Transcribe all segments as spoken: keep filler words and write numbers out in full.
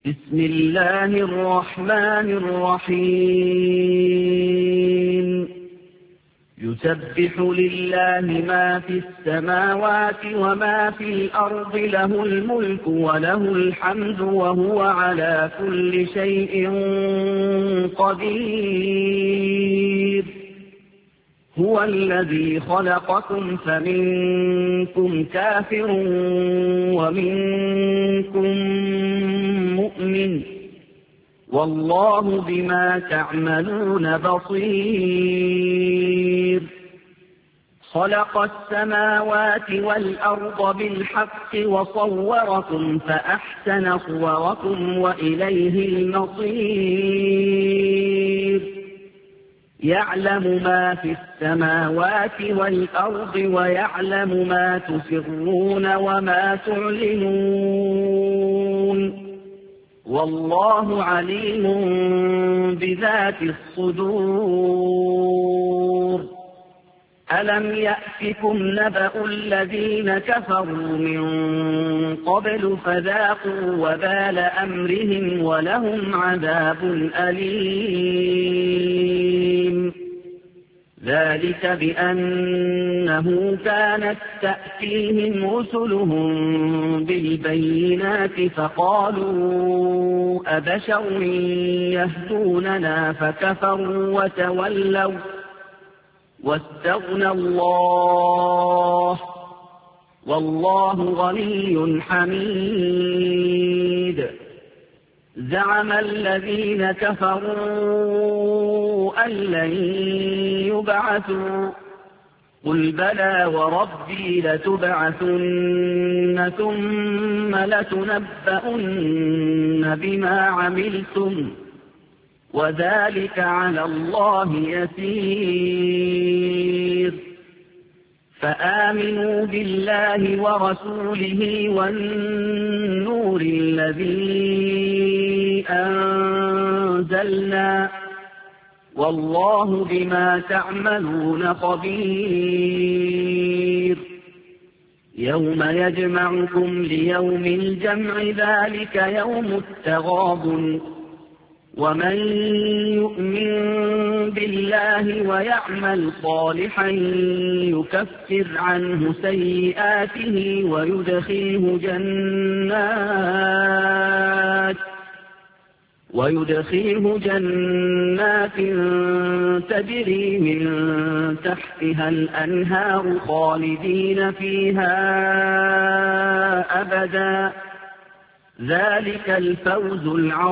بسم الله الرحمن الرحيم يسبح لله ما في السماوات وما في الأرض له الملك وله الحمد وهو على كل شيء قدير هو الذي خلقكم فمنكم كافر ومنكم مؤمن والله بما تعملون بصير خلق السماوات والأرض بالحق وصوركم فأحسن صوركم وإليه المصير يعلم ما في السماوات والأرض ويعلم ما تسرون وما تعلنون والله عليم بذات الصدور ألم يأتكم نبأ الذين كفروا من قبل فذاقوا وبال أمرهم ولهم عذاب أليم ذلك بأنه كانت تأتيهم رسلهم بالبينات فقالوا أبشر يهدوننا فكفروا وتولوا واستغنى الله والله غني حميد زعم الذين كفروا أن لن يبعثوا قل بلى وربي لتبعثن ثم لتنبؤن بما عملتم وذلك على الله يسير فآمنوا بالله ورسوله والنور الذي أنزلنا والله بما تعملون خبير يوم يجمعكم ليوم الجمع ذلك يوم التغابن ومن يؤمن بالله ويعمل صالحا يكفر عنه سيئاته ويدخله جنات ويدخله جنات تجري من تحتها الأنهار خالدين فيها أبدا ذلك الفوز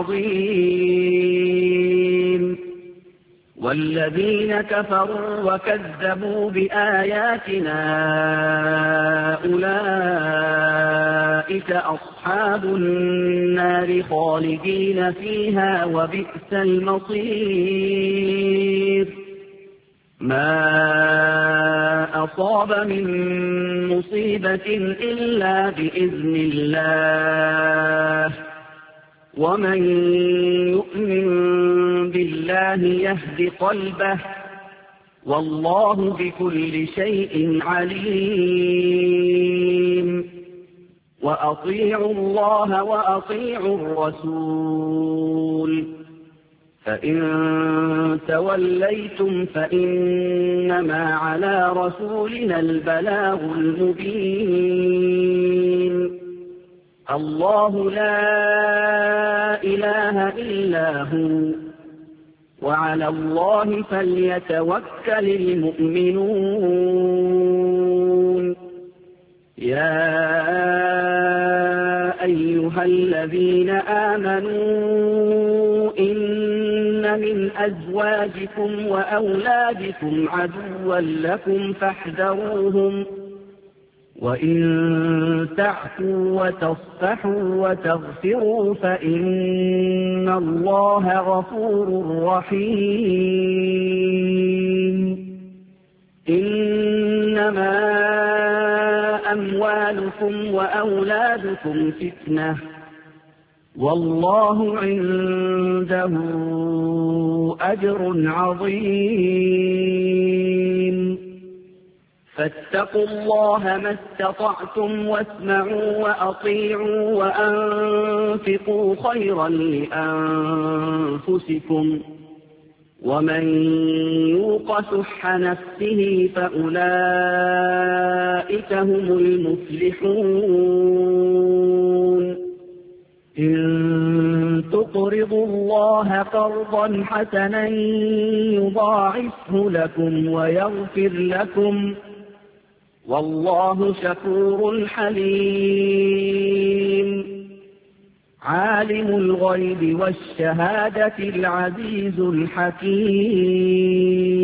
العظيم والذين كفروا وكذبوا بآياتنا أولئك أصحاب النار خالدين فيها وبئس المصير ما أصاب من مصيبة إلا بإذن الله ومن يؤمن بالله يهد قلبه والله بكل شيء عليم وأطيعوا الله وأطيعوا الرسول فإن توليتم فإنما على رسولنا البلاغ المبين الله لا إله إلا هو وعلى الله فليتوكل المؤمنون يا أيها الذين آمنوا إن من أزواجكم وأولادكم عدوا لكم فاحذروهم وإن تعفوا وتصفحوا وتغفروا فإن الله غفور رحيم إنما أموالكم وأولادكم فتنة والله عنده أجر عظيم فاتقوا الله ما استطعتم واسمعوا وأطيعوا وأنفقوا خيرا لأنفسكم ومن يوق شح نفسه فأولئك هم المفلحون إن تقرضوا الله قرضا حسنا يضاعفه لكم ويغفر لكم والله شكور حليم عالم الغيب والشهادة العزيز الحكيم